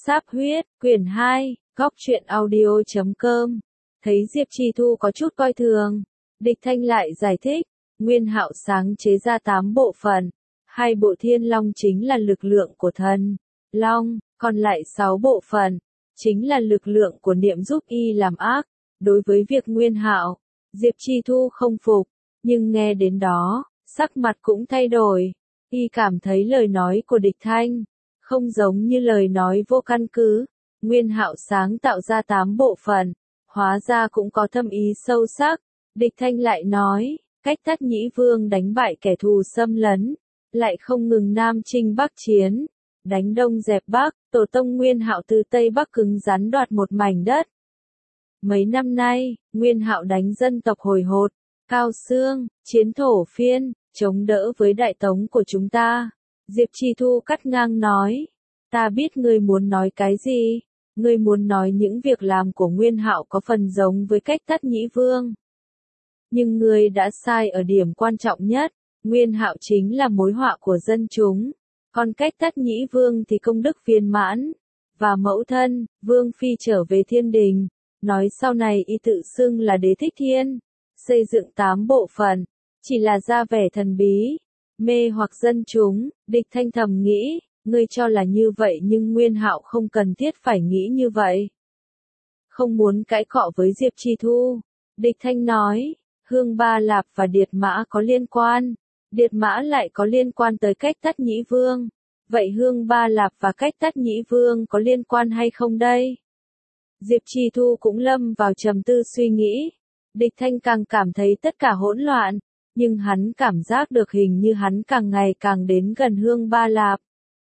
Sáp huyết, quyển 2, góc truyện audio.com. Thấy Diệp Chi Thu có chút coi thường, Địch Thanh lại giải thích, Nguyên Hạo sáng chế ra 8 bộ phận, 2 bộ thiên long chính là lực lượng của thần long, còn lại 6 bộ phận chính là lực lượng của niệm giúp y làm ác. Đối với việc Nguyên Hạo, Diệp Chi Thu không phục, nhưng nghe đến đó, sắc mặt cũng thay đổi. Y cảm thấy lời nói của Địch Thanh không giống như lời nói vô căn cứ. Nguyên Hạo sáng tạo ra 8 bộ phận, hóa ra cũng có thâm ý sâu sắc. Địch Thanh lại nói, cách Thất Nhĩ Vương đánh bại kẻ thù xâm lấn, lại không ngừng Nam chinh Bắc chiến, đánh Đông dẹp Bắc, tổ tông Nguyên Hạo từ Tây Bắc cứng rắn đoạt một mảnh đất. Mấy năm nay, Nguyên Hạo đánh dân tộc Hồi Hột, Cao Xương, chiến Thổ Phiên, chống đỡ với Đại Tống của chúng ta. Diệp Chi Thu cắt ngang nói, ta biết ngươi muốn nói cái gì, ngươi muốn nói những việc làm của Nguyên Hạo có phần giống với cách Thất Nhĩ Vương. Nhưng ngươi đã sai ở điểm quan trọng nhất, Nguyên Hạo chính là mối họa của dân chúng, còn cách Thất Nhĩ Vương thì công đức viên mãn, và mẫu thân, Vương Phi trở về thiên đình, nói sau này y tự xưng là Đế Thích Thiên, xây dựng 8 bộ phận, chỉ là ra vẻ thần bí, mê hoặc dân chúng. Địch Thanh thầm nghĩ, ngươi cho là như vậy nhưng Nguyên Hạo không cần thiết phải nghĩ như vậy. Không muốn cãi cọ với Diệp Chi Thu, Địch Thanh nói, Hương Ba Lạp và Điệt Mã có liên quan, Điệt Mã lại có liên quan tới cách Thất Nhĩ Vương. Vậy Hương Ba Lạp và cách Thất Nhĩ Vương có liên quan hay không đây? Diệp Chi Thu cũng lâm vào trầm tư suy nghĩ. Địch Thanh càng cảm thấy tất cả hỗn loạn, nhưng hắn cảm giác được hình như hắn càng ngày càng đến gần Hương Ba Lạp.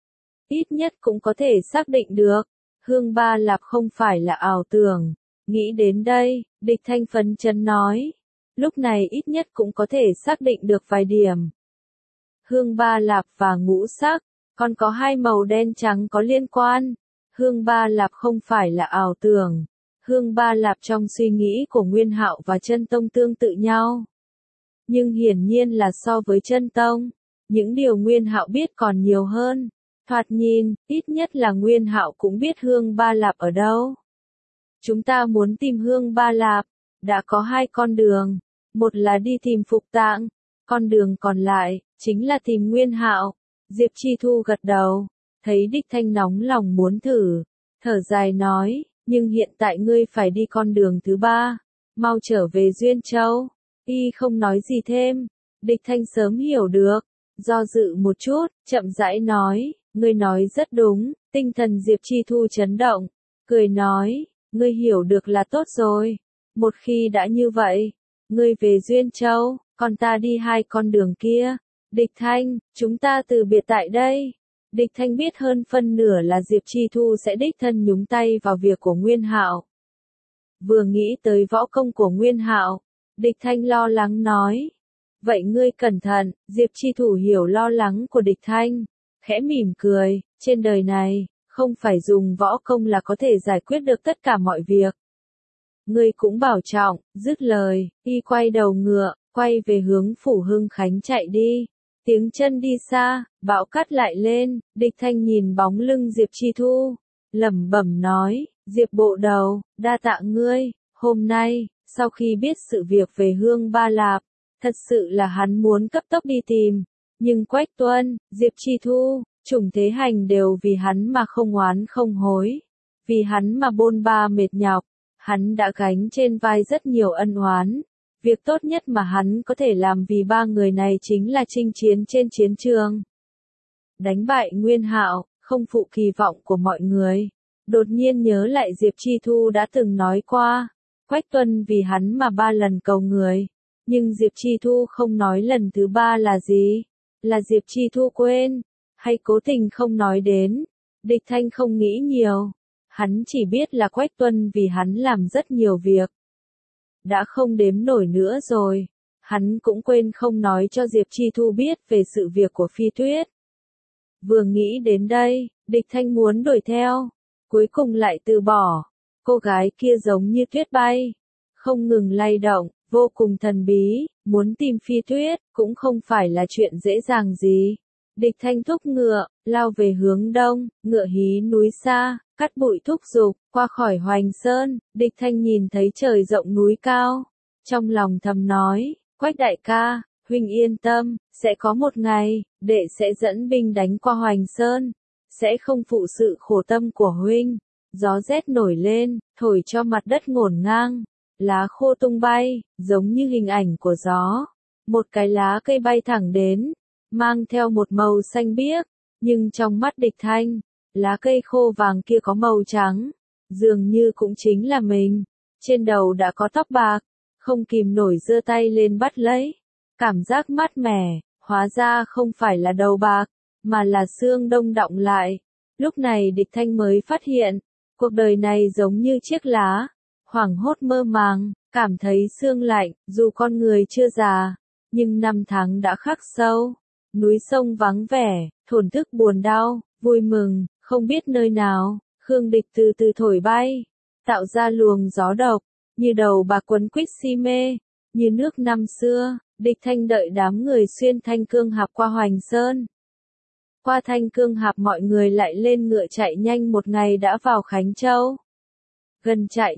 Ít nhất cũng có thể xác định được, Hương Ba Lạp không phải là ảo tưởng. Nghĩ đến đây, Địch Thanh phấn chấn nói, lúc này ít nhất cũng có thể xác định được vài điểm. Hương Ba Lạp và ngũ sắc, còn có 2 màu đen trắng có liên quan. Hương Ba Lạp không phải là ảo tưởng. Hương Ba Lạp trong suy nghĩ của Nguyên Hạo và Chân Tông tương tự nhau. Nhưng hiển nhiên là so với Chân Tông, những điều Nguyên Hạo biết còn nhiều hơn. Thoạt nhìn, ít nhất là Nguyên Hạo cũng biết Hương Ba Lạp ở đâu. Chúng ta muốn tìm Hương Ba Lạp, đã có 2 con đường. Một là đi tìm Phục Tạng, con đường còn lại chính là tìm Nguyên Hạo. Diệp Chi Thu gật đầu, thấy Địch Thanh nóng lòng muốn thử, thở dài nói, nhưng hiện tại ngươi phải đi con đường thứ 3, mau trở về Duyên Châu. Y không nói gì thêm, Địch Thanh sớm hiểu được, do dự một chút, chậm rãi nói, ngươi nói rất đúng. Tinh thần Diệp Chi Thu chấn động, cười nói, ngươi hiểu được là tốt rồi. Một khi đã như vậy, ngươi về Duyên Châu, còn ta đi 2 con đường kia. Địch Thanh, chúng ta từ biệt tại đây. Địch Thanh biết hơn phân nửa là Diệp Chi Thu sẽ đích thân nhúng tay vào việc của Nguyên Hạo. Vừa nghĩ tới võ công của Nguyên Hạo, Địch Thanh lo lắng nói, vậy ngươi cẩn thận. Diệp Chi Thu hiểu lo lắng của Địch Thanh, khẽ mỉm cười, trên đời này, không phải dùng võ công là có thể giải quyết được tất cả mọi việc. Ngươi cũng bảo trọng. Dứt lời, y quay đầu ngựa, quay về hướng Phủ Hưng Khánh chạy đi. Tiếng chân đi xa, bão cát lại lên. Địch Thanh nhìn bóng lưng Diệp Chi Thu, lẩm bẩm nói, Diệp bộ đầu, đa tạ ngươi. Hôm nay, sau khi biết sự việc về Hương Ba Lạp, thật sự là hắn muốn cấp tốc đi tìm. Nhưng Quách Tuân, Diệp Chi Thu, Trùng Thế Hành đều vì hắn mà không oán không hối. Vì hắn mà bôn ba mệt nhọc, hắn đã gánh trên vai rất nhiều ân oán. Việc tốt nhất mà hắn có thể làm vì 3 người này chính là chinh chiến trên chiến trường. Đánh bại Nguyên Hạo, không phụ kỳ vọng của mọi người. Đột nhiên nhớ lại Diệp Chi Thu đã từng nói qua, Quách Tuân vì hắn mà 3 lần cầu người. Nhưng Diệp Chi Thu không nói lần thứ 3 là gì. Là Diệp Chi Thu quên, hay cố tình không nói đến. Địch Thanh không nghĩ nhiều. Hắn chỉ biết là Quách Tuân vì hắn làm rất nhiều việc. Đã không đếm nổi nữa rồi. Hắn cũng quên không nói cho Diệp Chi Thu biết về sự việc của Phi Tuyết. Vừa nghĩ đến đây, Địch Thanh muốn đuổi theo. Cuối cùng lại từ bỏ. Cô gái kia giống như tuyết bay, không ngừng lay động, vô cùng thần bí. Muốn tìm Phi Tuyết, cũng không phải là chuyện dễ dàng gì. Địch Thanh thúc ngựa, lao về hướng đông, ngựa hí núi xa. Cắt bụi thúc giục, qua khỏi Hoành Sơn, Địch Thanh nhìn thấy trời rộng núi cao. Trong lòng thầm nói, Quách đại ca, huynh yên tâm, sẽ có một ngày, đệ sẽ dẫn binh đánh qua Hoành Sơn, sẽ không phụ sự khổ tâm của huynh. Gió rét nổi lên, thổi cho mặt đất ngổn ngang, lá khô tung bay, giống như hình ảnh của gió. Một cái lá cây bay thẳng đến, mang theo một màu xanh biếc, nhưng trong mắt Địch Thanh, lá cây khô vàng kia có màu trắng, dường như cũng chính là mình. Trên đầu đã có tóc bạc, không kìm nổi giơ tay lên bắt lấy. Cảm giác mát mẻ, hóa ra không phải là đầu bạc, mà là xương đông đọng lại. Lúc này Địch Thanh mới phát hiện, cuộc đời này giống như chiếc lá, hoảng hốt mơ màng, cảm thấy xương lạnh, dù con người chưa già, nhưng năm tháng đã khắc sâu. Núi sông vắng vẻ, thổn thức buồn đau, vui mừng, không biết nơi nào, Khương Địch từ từ thổi bay, tạo ra luồng gió độc, như đầu bạc quấn quýt si mê, như nước năm xưa. Địch Thanh đợi đám người xuyên Thanh Cương Hạp qua Hoành Sơn. Qua Thanh Cương Hạp mọi người lại lên ngựa chạy nhanh, một ngày đã vào Khánh Châu. Gần trại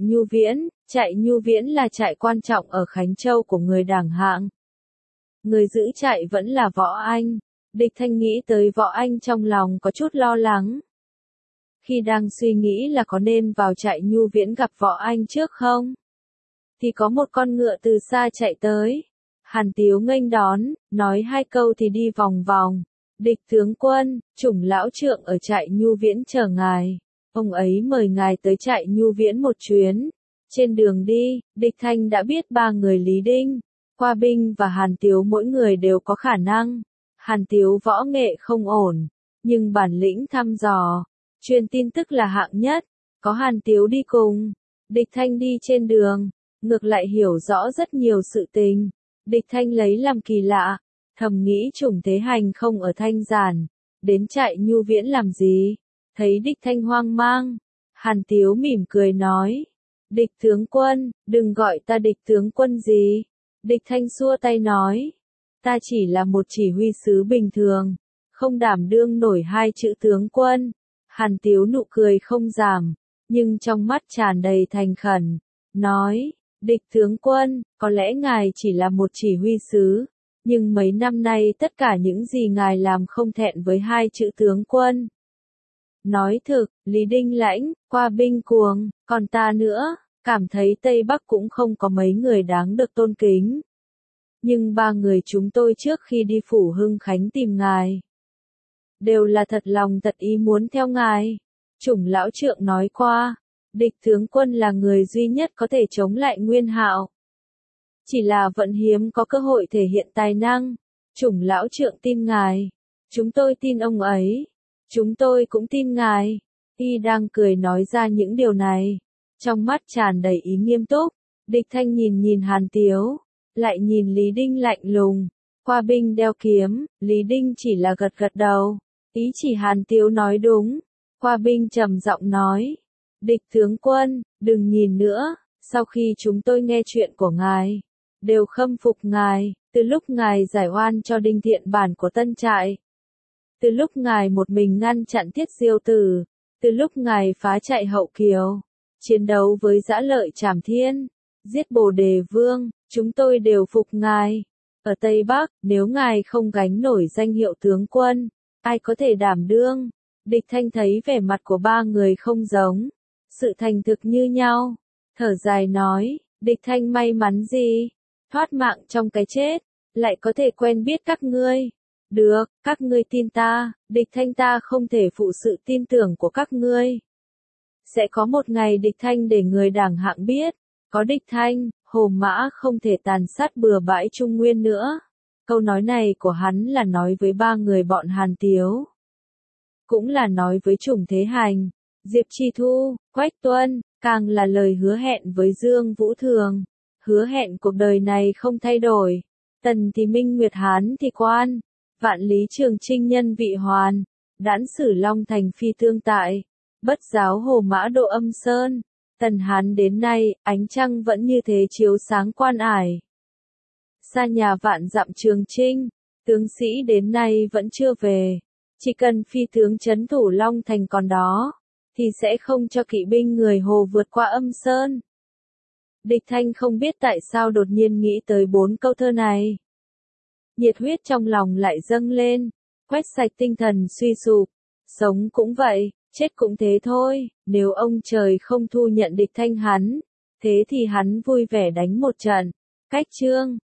Nhu Viễn là trại quan trọng ở Khánh Châu của người Đảng Hạng. Người giữ trại vẫn là Võ Anh. Địch Thanh nghĩ tới Võ Anh trong lòng có chút lo lắng. Khi đang suy nghĩ là có nên vào trại Nhu Viễn gặp Võ Anh trước không, thì có một con ngựa từ xa chạy tới. Hàn Tiếu nghênh đón, nói hai câu thì đi vòng vòng. Địch tướng quân, Chủng lão trượng ở trại Nhu Viễn chờ ngài. Ông ấy mời ngài tới trại Nhu Viễn một chuyến. Trên đường đi, Địch Thanh đã biết ba người Lý Đinh, Qua Binh và Hàn Tiếu mỗi người đều có khả năng. Hàn Tiếu võ nghệ không ổn, nhưng bản lĩnh thăm dò, truyền tin tức là hạng nhất. Có Hàn Tiếu đi cùng, Địch Thanh đi trên đường, ngược lại hiểu rõ rất nhiều sự tình. Địch Thanh lấy làm kỳ lạ, thầm nghĩ Chủng Thế Hành không ở Thanh Giản, đến trại Nhu Viễn làm gì? Thấy Địch Thanh hoang mang, Hàn Tiếu mỉm cười nói, Địch tướng quân, đừng gọi ta Địch tướng quân gì. Địch Thanh xua tay nói, ta chỉ là một chỉ huy sứ bình thường, không đảm đương nổi hai chữ tướng quân. Hàn Tiếu nụ cười không giảm, nhưng trong mắt tràn đầy thành khẩn, nói, Địch tướng quân, có lẽ ngài chỉ là một chỉ huy sứ, nhưng mấy năm nay tất cả những gì ngài làm không thẹn với hai chữ tướng quân. Nói thực, Lý Đinh lãnh, Qua Binh cuồng, còn ta nữa, cảm thấy Tây Bắc cũng không có mấy người đáng được tôn kính. Nhưng ba người chúng tôi trước khi đi Phủ Hưng Khánh tìm ngài, đều là thật lòng thật ý muốn theo ngài. Chủng lão trượng nói qua, Địch tướng quân là người duy nhất có thể chống lại Nguyên Hạo. Chỉ là vẫn hiếm có cơ hội thể hiện tài năng. Chủng lão trượng tin ngài. Chúng tôi tin ông ấy. Chúng tôi cũng tin ngài. Y đang cười nói ra những điều này. Trong mắt tràn đầy ý nghiêm túc. Địch Thanh nhìn Hàn Tiếu. Lại nhìn Lý Đinh lạnh lùng. Qua Binh đeo kiếm. Lý Đinh chỉ là gật gật đầu. Ý chỉ Hàn Tiếu nói đúng. Qua Binh trầm giọng nói. Địch tướng quân, đừng nhìn nữa. Sau khi chúng tôi nghe chuyện của ngài, đều khâm phục ngài. Từ lúc ngài giải oan cho Đinh Thiện Bản của Tân Trại, từ lúc ngài một mình ngăn chặn Tiết Diêu Tử, từ lúc ngài phá chạy Hậu Kiều, chiến đấu với Dã Lợi Trảm Thiên, giết Bồ Đề Vương, chúng tôi đều phục ngài. Ở Tây Bắc, nếu ngài không gánh nổi danh hiệu tướng quân, ai có thể đảm đương? Địch Thanh thấy vẻ mặt của ba người không giống, sự thành thực như nhau, thở dài nói, Địch Thanh may mắn gì, thoát mạng trong cái chết, lại có thể quen biết các ngươi. Được, các ngươi tin ta, Địch Thanh ta không thể phụ sự tin tưởng của các ngươi. Sẽ có một ngày Địch Thanh để người Đảng Hạng biết, có Địch Thanh, Hồ Mã không thể tàn sát bừa bãi Trung Nguyên nữa. Câu nói này của hắn là nói với ba người bọn Hàn Tiếu, cũng là nói với Chủng Thế Hành, Diệp Chi Thu, Quách Tuân, càng là lời hứa hẹn với Dương Vũ Thường, hứa hẹn cuộc đời này không thay đổi. Tần thì Minh Nguyệt Hán thì quan, vạn lý trường trinh nhân vị hoàn, đãn sử Long Thành phi tương tại, bất giáo Hồ Mã độ âm sơn. Tần Hán đến nay, ánh trăng vẫn như thế chiếu sáng quan ải. Xa nhà vạn dặm Trường Trinh, tướng sĩ đến nay vẫn chưa về. Chỉ cần phi tướng trấn thủ Long Thành còn đó, thì sẽ không cho kỵ binh người Hồ vượt qua âm sơn. Địch Thanh không biết tại sao đột nhiên nghĩ tới 4 câu thơ này. Nhiệt huyết trong lòng lại dâng lên, quét sạch tinh thần suy sụp. Sống cũng vậy, chết cũng thế thôi, nếu ông trời không thu nhận Địch Thanh hắn, thế thì hắn vui vẻ đánh một trận. Cách chương